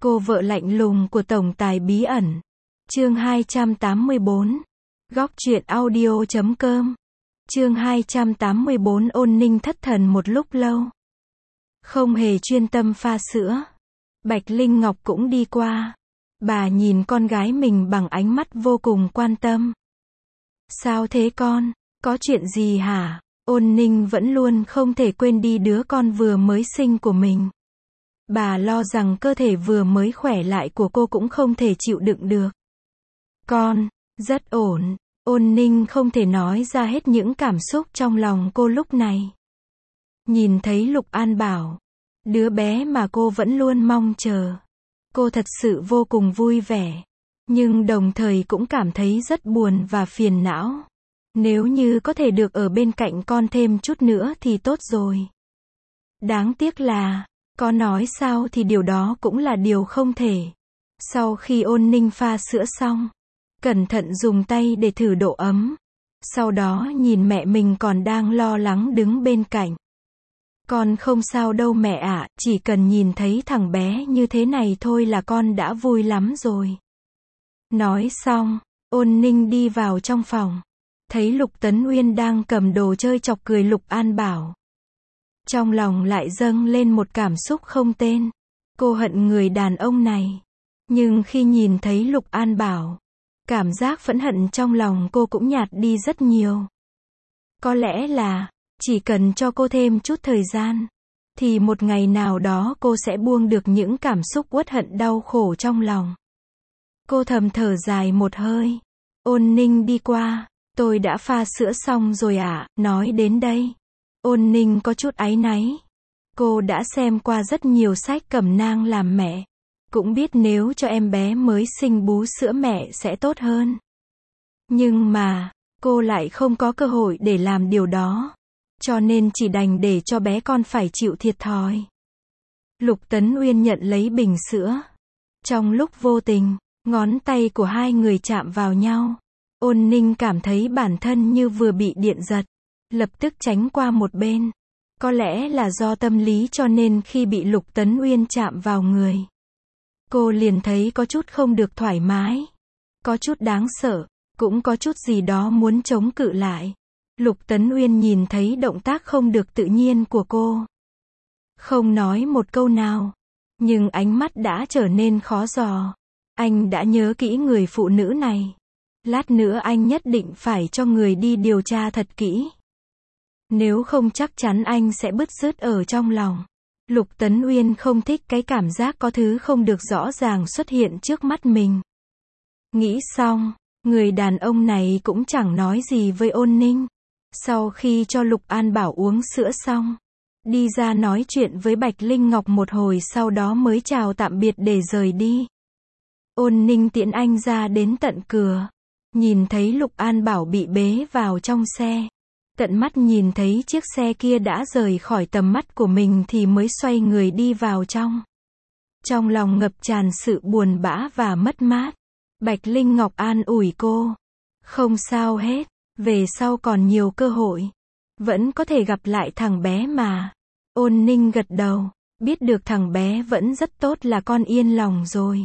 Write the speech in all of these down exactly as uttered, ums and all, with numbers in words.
Cô vợ lạnh lùng của tổng tài bí ẩn. Chương hai trăm tám mươi bốn. Góc truyện audio chấm com. Chương hai trăm tám mươi bốn. Ôn Ninh thất thần một lúc lâu. Không hề chuyên tâm pha sữa. Bạch Linh Ngọc cũng đi qua. Bà nhìn con gái mình bằng ánh mắt vô cùng quan tâm. Sao thế con? Có chuyện gì hả? Ôn Ninh vẫn luôn không thể quên đi đứa con vừa mới sinh của mình. Bà lo rằng cơ thể vừa mới khỏe lại của cô cũng không thể chịu đựng được. Con, rất ổn. Ôn Ninh không thể nói ra hết những cảm xúc trong lòng cô lúc này. Nhìn thấy Lục An Bảo, đứa bé mà cô vẫn luôn mong chờ. Cô thật sự vô cùng vui vẻ. Nhưng đồng thời cũng cảm thấy rất buồn và phiền não. Nếu như có thể được ở bên cạnh con thêm chút nữa thì tốt rồi. Đáng tiếc là, có nói sao thì điều đó cũng là điều không thể. Sau khi Ôn Ninh pha sữa xong, cẩn thận dùng tay để thử độ ấm. Sau đó nhìn mẹ mình còn đang lo lắng đứng bên cạnh. Con không sao đâu mẹ ạ, chỉ cần nhìn thấy thằng bé như thế này thôi là con đã vui lắm rồi. Nói xong, Ôn Ninh đi vào trong phòng. Thấy Lục Tấn Uyên đang cầm đồ chơi chọc cười Lục An Bảo. Trong lòng lại dâng lên một cảm xúc không tên. Cô hận người đàn ông này. Nhưng khi nhìn thấy Lục An Bảo, cảm giác phẫn hận trong lòng cô cũng nhạt đi rất nhiều. Có lẽ là, chỉ cần cho cô thêm chút thời gian, thì một ngày nào đó cô sẽ buông được những cảm xúc uất hận đau khổ trong lòng. Cô thầm thở dài một hơi. Ôn Ninh đi qua. Tôi đã pha sữa xong rồi ạ, à, nói đến đây. Ôn Ninh có chút áy náy. Cô đã xem qua rất nhiều sách cẩm nang làm mẹ. Cũng biết nếu cho em bé mới sinh bú sữa mẹ sẽ tốt hơn. Nhưng mà, cô lại không có cơ hội để làm điều đó. Cho nên chỉ đành để cho bé con phải chịu thiệt thòi. Lục Tấn Uyên nhận lấy bình sữa. Trong lúc vô tình, ngón tay của hai người chạm vào nhau. Ôn Ninh cảm thấy bản thân như vừa bị điện giật. Lập tức tránh qua một bên. Có lẽ là do tâm lý cho nên khi bị Lục Tấn Uyên chạm vào người, cô liền thấy có chút không được thoải mái. Có chút đáng sợ. Cũng có chút gì đó muốn chống cự lại. Lục Tấn Uyên nhìn thấy động tác không được tự nhiên của cô. Không nói một câu nào. Nhưng ánh mắt đã trở nên khó dò. Anh đã nhớ kỹ người phụ nữ này. Lát nữa anh nhất định phải cho người đi điều tra thật kỹ. Nếu không chắc chắn anh sẽ bứt rứt ở trong lòng. Lục Tấn Uyên không thích cái cảm giác có thứ không được rõ ràng xuất hiện trước mắt mình. Nghĩ xong, người đàn ông này cũng chẳng nói gì với Ôn Ninh. Sau khi cho Lục An Bảo uống sữa xong, đi ra nói chuyện với Bạch Linh Ngọc một hồi sau đó mới chào tạm biệt để rời đi. Ôn Ninh tiễn anh ra đến tận cửa. Nhìn thấy Lục An Bảo bị bế vào trong xe. Tận mắt nhìn thấy chiếc xe kia đã rời khỏi tầm mắt của mình thì mới xoay người đi vào trong. Trong lòng ngập tràn sự buồn bã và mất mát. Bạch Linh Ngọc an ủi cô. Không sao hết, về sau còn nhiều cơ hội. Vẫn có thể gặp lại thằng bé mà. Ôn Ninh gật đầu, biết được thằng bé vẫn rất tốt là con yên lòng rồi.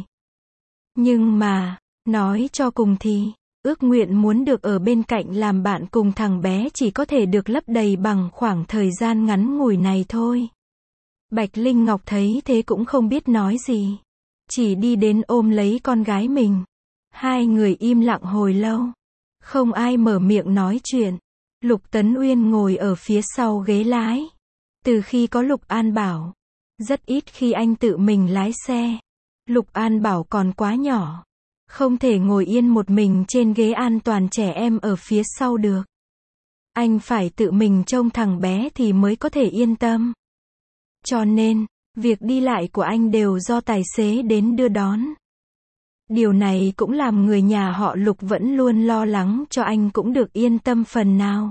Nhưng mà, nói cho cùng thì, ước nguyện muốn được ở bên cạnh làm bạn cùng thằng bé chỉ có thể được lấp đầy bằng khoảng thời gian ngắn ngủi này thôi. Bạch Linh Ngọc thấy thế cũng không biết nói gì. Chỉ đi đến ôm lấy con gái mình. Hai người im lặng hồi lâu. Không ai mở miệng nói chuyện. Lục Tấn Uyên ngồi ở phía sau ghế lái. Từ khi có Lục An Bảo, rất ít khi anh tự mình lái xe. Lục An Bảo còn quá nhỏ. Không thể ngồi yên một mình trên ghế an toàn trẻ em ở phía sau được. Anh phải tự mình trông thằng bé thì mới có thể yên tâm. Cho nên, việc đi lại của anh đều do tài xế đến đưa đón. Điều này cũng làm người nhà họ Lục vẫn luôn lo lắng cho anh cũng được yên tâm phần nào.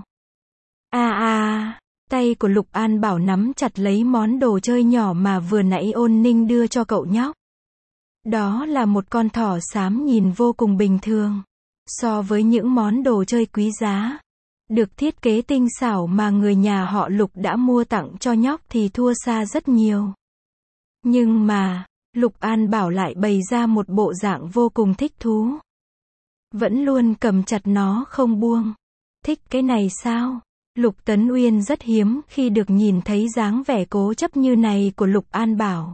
À à, tay của Lục An Bảo nắm chặt lấy món đồ chơi nhỏ mà vừa nãy Ôn Ninh đưa cho cậu nhóc. Đó là một con thỏ xám nhìn vô cùng bình thường. So với những món đồ chơi quý giá, được thiết kế tinh xảo mà người nhà họ Lục đã mua tặng cho nhóc thì thua xa rất nhiều. Nhưng mà, Lục An Bảo lại bày ra một bộ dạng vô cùng thích thú. Vẫn luôn cầm chặt nó không buông. Thích cái này sao? Lục Tấn Uyên rất hiếm khi được nhìn thấy dáng vẻ cố chấp như này của Lục An Bảo.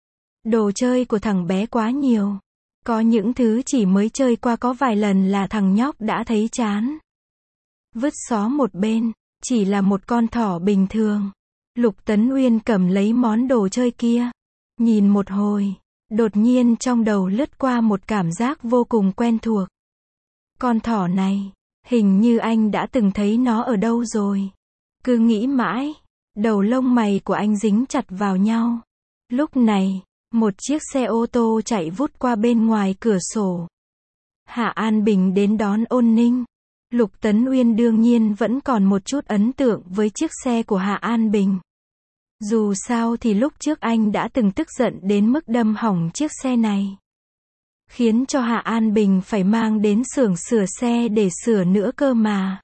Đồ chơi của thằng bé quá nhiều. Có những thứ chỉ mới chơi qua có vài lần là thằng nhóc đã thấy chán. Vứt xó một bên, chỉ là một con thỏ bình thường. Lục Tấn Uyên cầm lấy món đồ chơi kia. Nhìn một hồi, đột nhiên trong đầu lướt qua một cảm giác vô cùng quen thuộc. Con thỏ này, hình như anh đã từng thấy nó ở đâu rồi. Cứ nghĩ mãi, đầu lông mày của anh dính chặt vào nhau. Lúc này, một chiếc xe ô tô chạy vút qua bên ngoài cửa sổ. Hạ An Bình đến đón Ôn Ninh. Lục Tấn Uyên đương nhiên vẫn còn một chút ấn tượng với chiếc xe của Hạ An Bình. Dù sao thì lúc trước anh đã từng tức giận đến mức đâm hỏng chiếc xe này. Khiến cho Hạ An Bình phải mang đến xưởng sửa xe để sửa nữa cơ mà.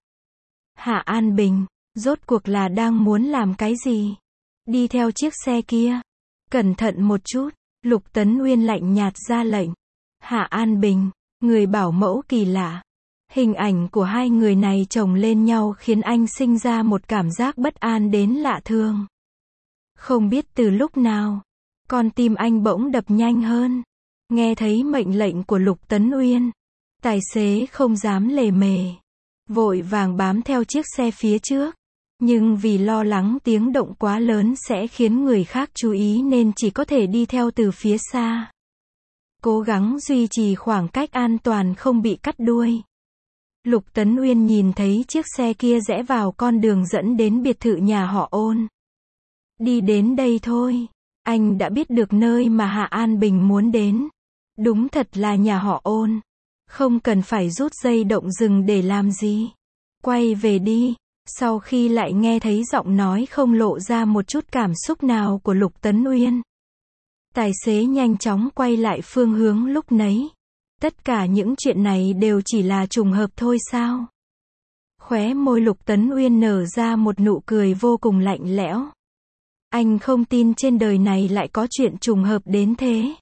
Hạ An Bình, rốt cuộc là đang muốn làm cái gì? Đi theo chiếc xe kia. Cẩn thận một chút, Lục Tấn Uyên lạnh nhạt ra lệnh. Hạ An Bình, người bảo mẫu kỳ lạ. Hình ảnh của hai người này chồng lên nhau khiến anh sinh ra một cảm giác bất an đến lạ thường. Không biết từ lúc nào, con tim anh bỗng đập nhanh hơn. Nghe thấy mệnh lệnh của Lục Tấn Uyên, tài xế không dám lề mề, vội vàng bám theo chiếc xe phía trước. Nhưng vì lo lắng tiếng động quá lớn sẽ khiến người khác chú ý nên chỉ có thể đi theo từ phía xa. Cố gắng duy trì khoảng cách an toàn không bị cắt đuôi. Lục Tấn Uyên nhìn thấy chiếc xe kia rẽ vào con đường dẫn đến biệt thự nhà họ Ôn. Đi đến đây thôi, anh đã biết được nơi mà Hạ An Bình muốn đến. Đúng thật là nhà họ Ôn. Không cần phải rút dây động rừng để làm gì. Quay về đi. Sau khi lại nghe thấy giọng nói không lộ ra một chút cảm xúc nào của Lục Tấn Uyên, tài xế nhanh chóng quay lại phương hướng lúc nấy. Tất cả những chuyện này đều chỉ là trùng hợp thôi sao? Khóe môi Lục Tấn Uyên nở ra một nụ cười vô cùng lạnh lẽo. Anh không tin trên đời này lại có chuyện trùng hợp đến thế.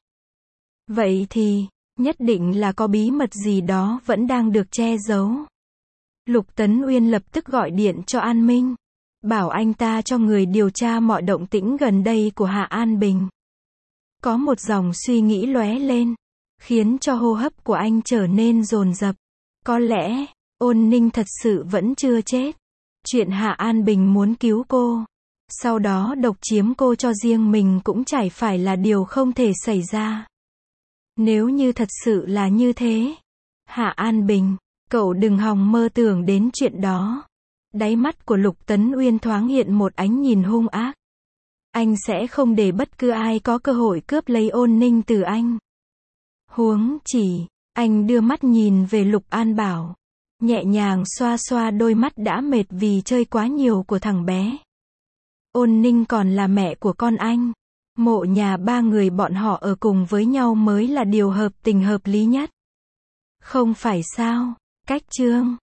Vậy thì, nhất định là có bí mật gì đó vẫn đang được che giấu. Lục Tấn Uyên lập tức gọi điện cho An Minh, bảo anh ta cho người điều tra mọi động tĩnh gần đây của Hạ An Bình. Có một dòng suy nghĩ lóe lên, khiến cho hô hấp của anh trở nên dồn dập. Có lẽ, Ôn Ninh thật sự vẫn chưa chết. Chuyện Hạ An Bình muốn cứu cô, sau đó độc chiếm cô cho riêng mình cũng chả phải là điều không thể xảy ra. Nếu như thật sự là như thế, Hạ An Bình, cậu đừng hòng mơ tưởng đến chuyện đó. Đáy mắt của Lục Tấn Uyên thoáng hiện một ánh nhìn hung ác. Anh sẽ không để bất cứ ai có cơ hội cướp lấy Ôn Ninh từ anh. Huống chỉ, anh đưa mắt nhìn về Lục An Bảo, nhẹ nhàng xoa xoa đôi mắt đã mệt vì chơi quá nhiều của thằng bé. Ôn Ninh còn là mẹ của con anh. Mộ nhà ba người bọn họ ở cùng với nhau mới là điều hợp tình hợp lý nhất. Không phải sao? Cách chương